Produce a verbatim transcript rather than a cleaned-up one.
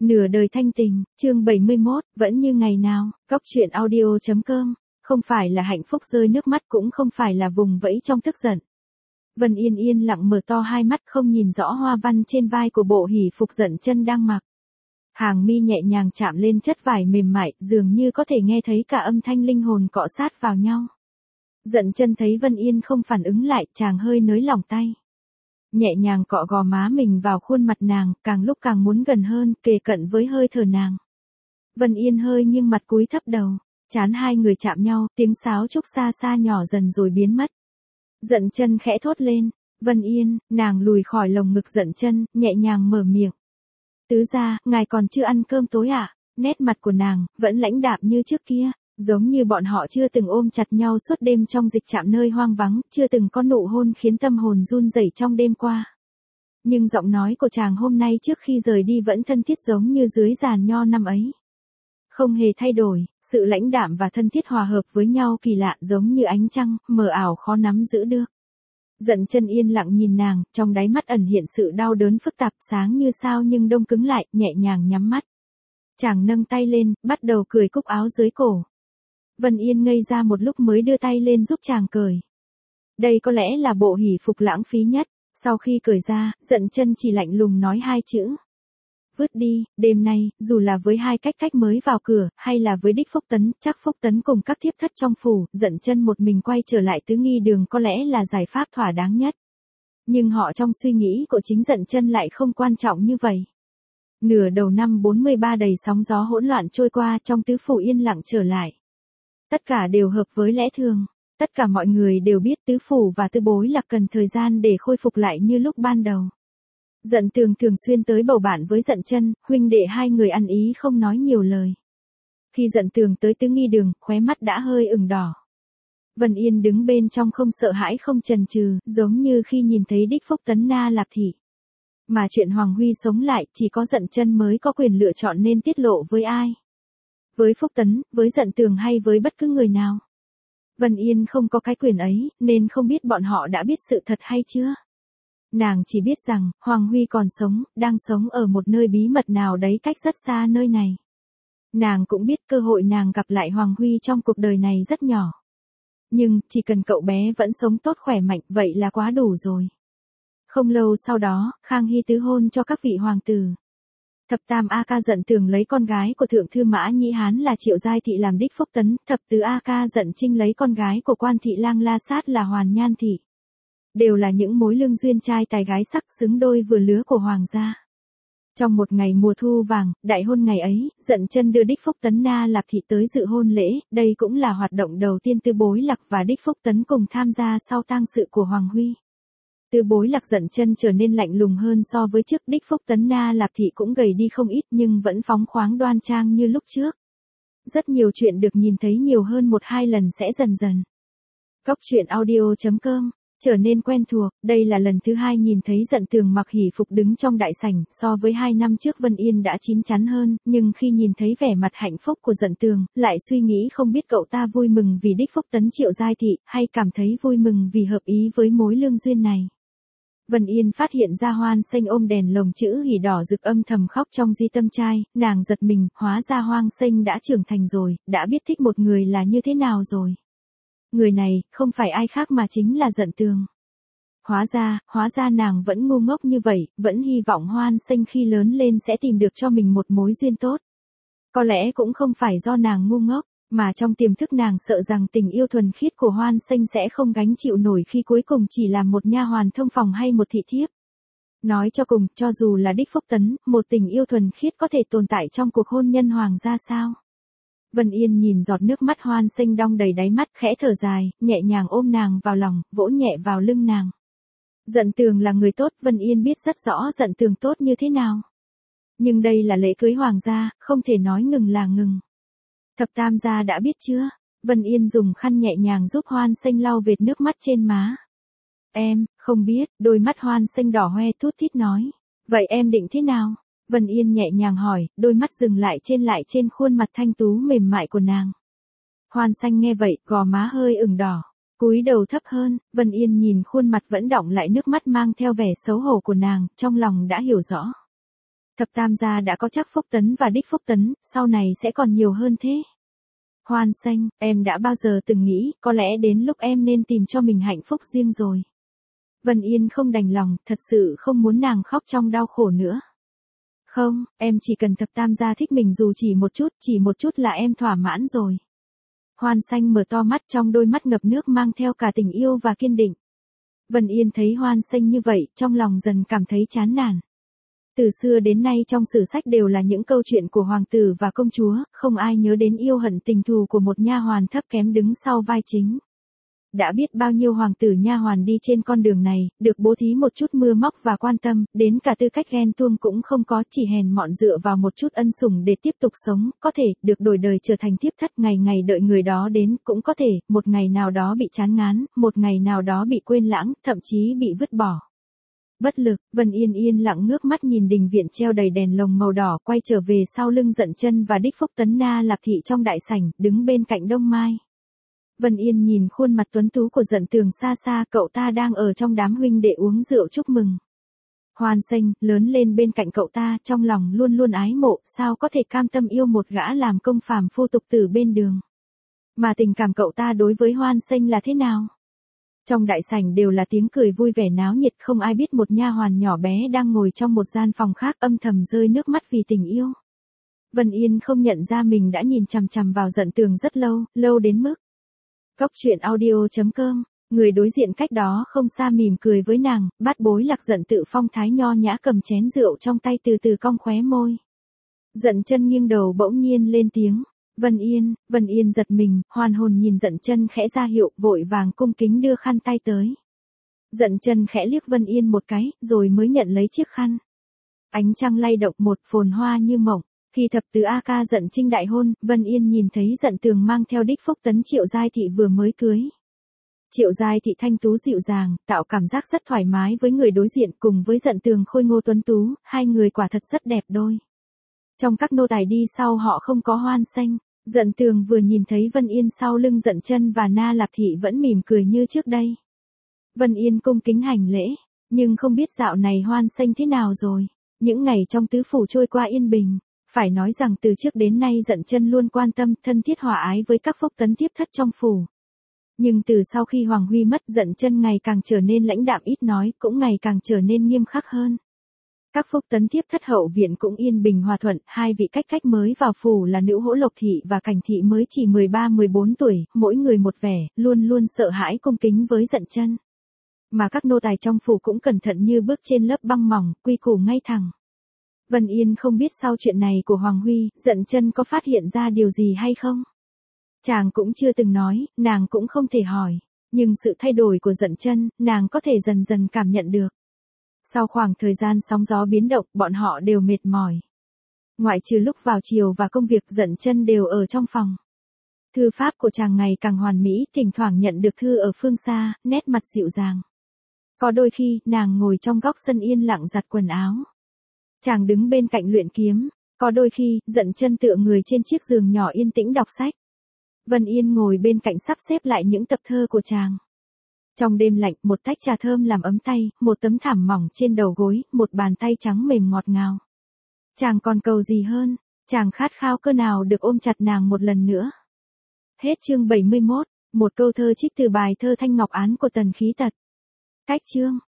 Nửa đời thanh tình, chương bảy mươi mốt, vẫn như ngày nào, Cóc truyện audio chấm com, không phải là hạnh phúc rơi nước mắt cũng không phải là vùng vẫy trong tức giận. Vân Yên yên lặng mở to hai mắt không nhìn rõ hoa văn trên vai của bộ hỷ phục Dận Chân đang mặc. Hàng mi nhẹ nhàng chạm lên chất vải mềm mại, dường như có thể nghe thấy cả âm thanh linh hồn cọ sát vào nhau. Dận Chân thấy Vân Yên không phản ứng lại, chàng hơi nới lỏng tay. Nhẹ nhàng cọ gò má mình vào khuôn mặt nàng, càng lúc càng muốn gần hơn, kề cận với hơi thở nàng. Vân Yên hơi nghiêng mặt cúi thấp đầu, trán hai người chạm nhau, tiếng sáo trúc xa xa nhỏ dần rồi biến mất. Dận Chân khẽ thốt lên, Vân Yên, nàng lùi khỏi lồng ngực Dận Chân, nhẹ nhàng mở miệng. Tứ gia, ngài còn chưa ăn cơm tối à? Nét mặt của nàng, vẫn lãnh đạm như trước kia, giống như bọn họ chưa từng ôm chặt nhau suốt đêm trong dịch trạm nơi hoang vắng, chưa từng có nụ hôn khiến tâm hồn run rẩy trong đêm qua. Nhưng giọng nói của chàng hôm nay trước khi rời đi vẫn thân thiết giống như dưới giàn nho năm ấy. Không hề thay đổi, sự lãnh đạm và thân thiết hòa hợp với nhau kỳ lạ giống như ánh trăng, mờ ảo khó nắm giữ được. Dận Chân yên lặng nhìn nàng, trong đáy mắt ẩn hiện sự đau đớn phức tạp, sáng như sao nhưng đông cứng lại, nhẹ nhàng nhắm mắt. Chàng nâng tay lên, bắt đầu cởi cúc áo dưới cổ. Vân Yên ngây ra một lúc mới đưa tay lên giúp chàng cởi. Đây có lẽ là bộ hỷ phục lãng phí nhất, sau khi cởi ra, Dận Chân chỉ lạnh lùng nói hai chữ. Vứt đi, đêm nay, dù là với hai cách cách mới vào cửa, hay là với Đích Phúc Tấn, chắc Phúc Tấn cùng các thiếp thất trong phủ, Dận Chân một mình quay trở lại Tứ Nghi Đường có lẽ là giải pháp thỏa đáng nhất. Nhưng họ trong suy nghĩ của chính Dận Chân lại không quan trọng như vậy. Nửa đầu năm bốn mươi ba đầy sóng gió hỗn loạn trôi qua, trong tứ phủ yên lặng trở lại. Tất cả đều hợp với lẽ thường. Tất cả mọi người đều biết tứ phủ và Tư Bối Lạc cần thời gian để khôi phục lại như lúc ban đầu. Dận Tường thường xuyên tới bầu bạn với Dận Chân, huynh đệ hai người ăn ý không nói nhiều lời. Khi Dận Tường tới Tứ Nghi Đường, khóe mắt đã hơi ửng đỏ. Vân Yên đứng bên trong không sợ hãi không chần chừ, giống như khi nhìn thấy Đích Phúc Tấn Na Lạc Thị. Mà chuyện Hoàng Huy sống lại, chỉ có Dận Chân mới có quyền lựa chọn nên tiết lộ với ai. Với Phúc Tấn, với Dận Tường hay với bất cứ người nào. Vân Yên không có cái quyền ấy, nên không biết bọn họ đã biết sự thật hay chưa. Nàng chỉ biết rằng, Hoàng Huy còn sống, đang sống ở một nơi bí mật nào đấy cách rất xa nơi này. Nàng cũng biết cơ hội nàng gặp lại Hoàng Huy trong cuộc đời này rất nhỏ. Nhưng, chỉ cần cậu bé vẫn sống tốt khỏe mạnh, vậy là quá đủ rồi. Không lâu sau đó, Khang Hy tứ hôn cho các vị hoàng tử. Thập tam A Ca Dận Tường lấy con gái của Thượng thư Mã Nhĩ Hán là Triệu Giai Thị làm Đích Phúc Tấn, thập tứ A Ca Dận Trinh lấy con gái của Quan Thị Lang La Sát là Hoàn Nhan Thị. Đều là những mối lương duyên trai tài gái sắc xứng đôi vừa lứa của hoàng gia. Trong một ngày mùa thu vàng, đại hôn ngày ấy, Dận Chân đưa Đích Phúc Tấn Na Lạc Thị tới dự hôn lễ, đây cũng là hoạt động đầu tiên Tư Bối Lạc và Đích Phúc Tấn cùng tham gia sau tang sự của Hoàng Huy. Tư Bối Lạc Dận Chân trở nên lạnh lùng hơn so với trước, Đích Phúc Tấn Na Lạc Thị cũng gầy đi không ít nhưng vẫn phóng khoáng đoan trang như lúc trước. Rất nhiều chuyện được nhìn thấy nhiều hơn một hai lần sẽ dần dần. Cóc truyện audio chấm com trở nên quen thuộc, đây là lần thứ hai nhìn thấy Dận Tường mặc hỷ phục đứng trong đại sảnh, so với hai năm trước Vân Yên đã chín chắn hơn, nhưng khi nhìn thấy vẻ mặt hạnh phúc của Dận Tường, lại suy nghĩ không biết cậu ta vui mừng vì Đích Phúc Tấn Triệu Giai Thị, hay cảm thấy vui mừng vì hợp ý với mối lương duyên này. Vân Yên phát hiện ra Hoan Xanh ôm đèn lồng chữ hỉ đỏ rực âm thầm khóc trong di tâm trai, nàng giật mình, hóa ra Hoan Xanh đã trưởng thành rồi, đã biết thích một người là như thế nào rồi. Người này, không phải ai khác mà chính là Dận Tường. Hóa ra, hóa ra nàng vẫn ngu ngốc như vậy, vẫn hy vọng Hoan Xanh khi lớn lên sẽ tìm được cho mình một mối duyên tốt. Có lẽ cũng không phải do nàng ngu ngốc, mà trong tiềm thức nàng sợ rằng tình yêu thuần khiết của Hoan Xanh sẽ không gánh chịu nổi khi cuối cùng chỉ là một nha hoàn thông phòng hay một thị thiếp. Nói cho cùng, cho dù là Đích Phúc Tấn, một tình yêu thuần khiết có thể tồn tại trong cuộc hôn nhân hoàng gia sao? Vân Yên nhìn giọt nước mắt Hoan Xanh đong đầy đáy mắt, khẽ thở dài, nhẹ nhàng ôm nàng vào lòng, vỗ nhẹ vào lưng nàng. Dận Tường là người tốt, Vân Yên biết rất rõ Dận Tường tốt như thế nào. Nhưng đây là lễ cưới hoàng gia, không thể nói ngừng là ngừng. Thập tam gia đã biết chưa? Vân Yên dùng khăn nhẹ nhàng giúp Hoan Xanh lau vệt nước mắt trên má. Em, không biết, đôi mắt Hoan Xanh đỏ hoe thút thít nói. Vậy em định thế nào? Vân Yên nhẹ nhàng hỏi, đôi mắt dừng lại trên lại trên khuôn mặt thanh tú mềm mại của nàng. Hoan Xanh nghe vậy, gò má hơi ửng đỏ. Cúi đầu thấp hơn, Vân Yên nhìn khuôn mặt vẫn đọng lại nước mắt mang theo vẻ xấu hổ của nàng, trong lòng đã hiểu rõ. Thập tam gia đã có Trác Phúc Tấn và Đích Phúc Tấn, sau này sẽ còn nhiều hơn thế. Hoan Xanh, em đã bao giờ từng nghĩ, có lẽ đến lúc em nên tìm cho mình hạnh phúc riêng rồi. Vân Yên không đành lòng, thật sự không muốn nàng khóc trong đau khổ nữa. Không, em chỉ cần thập tam gia thích mình dù chỉ một chút, chỉ một chút là em thỏa mãn rồi. Hoan Xanh mở to mắt, trong đôi mắt ngập nước mang theo cả tình yêu và kiên định. Vân Yên thấy Hoan Xanh như vậy, trong lòng dần cảm thấy chán nản. Từ xưa đến nay trong sử sách đều là những câu chuyện của hoàng tử và công chúa, không ai nhớ đến yêu hận tình thù của một nha hoàn thấp kém đứng sau vai chính. Đã biết bao nhiêu hoàng tử nha hoàn đi trên con đường này, được bố thí một chút mưa móc và quan tâm, đến cả tư cách ghen tuông cũng không có, chỉ hèn mọn dựa vào một chút ân sủng để tiếp tục sống, có thể, được đổi đời trở thành thiếp thất, ngày ngày đợi người đó đến, cũng có thể, một ngày nào đó bị chán ngán, một ngày nào đó bị quên lãng, thậm chí bị vứt bỏ. Bất lực, Vân Yên yên lặng ngước mắt nhìn đình viện treo đầy đèn lồng màu đỏ, quay trở về sau lưng Dận Chân và Đích Phúc Tấn Na Lạc Thị trong đại sảnh, đứng bên cạnh Đông Mai. Vân Yên nhìn khuôn mặt tuấn tú của Dận Tường xa xa, cậu ta đang ở trong đám huynh đệ uống rượu chúc mừng. Hoan Xanh, lớn lên bên cạnh cậu ta, trong lòng luôn luôn ái mộ, sao có thể cam tâm yêu một gã làm công phàm phu tục tử bên đường. Mà tình cảm cậu ta đối với Hoan Xanh là thế nào? Trong đại sảnh đều là tiếng cười vui vẻ náo nhiệt, không ai biết một nha hoàn nhỏ bé đang ngồi trong một gian phòng khác âm thầm rơi nước mắt vì tình yêu. Vân Yên không nhận ra mình đã nhìn chằm chằm vào Dận Tường rất lâu, lâu đến mức. Cóc truyện audio chấm com, người đối diện cách đó không xa mỉm cười với nàng, bát bối Lạc Dận tự phong thái nho nhã cầm chén rượu trong tay từ từ cong khóe môi. Dận Chân nghiêng đầu bỗng nhiên lên tiếng. Vân Yên, Vân Yên giật mình, hoàn hồn nhìn Dận Chân khẽ ra hiệu, vội vàng cung kính đưa khăn tay tới. Dận Chân khẽ liếc Vân Yên một cái, rồi mới nhận lấy chiếc khăn. Ánh trăng lay động một phồn hoa như mộng. Khi thập tứ A ca Dận Trinh đại hôn, Vân Yên nhìn thấy Dận Tường mang theo Đích Phúc Tấn Triệu Giai Thị vừa mới cưới. Triệu Giai Thị thanh tú dịu dàng, tạo cảm giác rất thoải mái với người đối diện, cùng với Dận Tường khôi ngô tuấn tú, hai người quả thật rất đẹp đôi. Trong các nô tài đi sau họ không có Hoan Xanh, Dận Tường vừa nhìn thấy Vân Yên sau lưng Dận Chân và Na Lạc Thị vẫn mỉm cười như trước đây. Vân Yên cung kính hành lễ, nhưng không biết dạo này Hoan Xanh thế nào rồi. Những ngày trong tứ phủ trôi qua yên bình, phải nói rằng từ trước đến nay Dận Chân luôn quan tâm, thân thiết hòa ái với các Phúc Tấn tiếp thất trong phủ. Nhưng từ sau khi Hoàng Huy mất, Dận Chân ngày càng trở nên lãnh đạm ít nói, cũng ngày càng trở nên nghiêm khắc hơn. Các Phúc Tấn tiếp thất hậu viện cũng yên bình hòa thuận, hai vị cách cách mới vào phủ là Nữ Hỗ Lộc Thị và Cảnh Thị mới chỉ mười ba mười bốn tuổi, mỗi người một vẻ, luôn luôn sợ hãi cung kính với Dận Chân. Mà các nô tài trong phủ cũng cẩn thận như bước trên lớp băng mỏng, quy củ ngay thẳng. Vân Yên không biết sau chuyện này của Hoàng Huy, Dận Chân có phát hiện ra điều gì hay không? Chàng cũng chưa từng nói, nàng cũng không thể hỏi, nhưng sự thay đổi của Dận Chân, nàng có thể dần dần cảm nhận được. Sau khoảng thời gian sóng gió biến động, bọn họ đều mệt mỏi. Ngoại trừ lúc vào chiều và công việc, Dận Chân đều ở trong phòng. Thư pháp của chàng ngày càng hoàn mỹ, thỉnh thoảng nhận được thư ở phương xa, nét mặt dịu dàng. Có đôi khi, nàng ngồi trong góc sân yên lặng giặt quần áo. Chàng đứng bên cạnh luyện kiếm, có đôi khi, Dận Chân tựa người trên chiếc giường nhỏ yên tĩnh đọc sách. Vân Yên ngồi bên cạnh sắp xếp lại những tập thơ của chàng. Trong đêm lạnh, một tách trà thơm làm ấm tay, một tấm thảm mỏng trên đầu gối, một bàn tay trắng mềm ngọt ngào. Chàng còn cầu gì hơn, chàng khát khao cơ nào được ôm chặt nàng một lần nữa. Hết chương bảy mươi mốt, một câu thơ trích từ bài thơ Thanh Ngọc Án của Tần Khí Tật. Cách chương.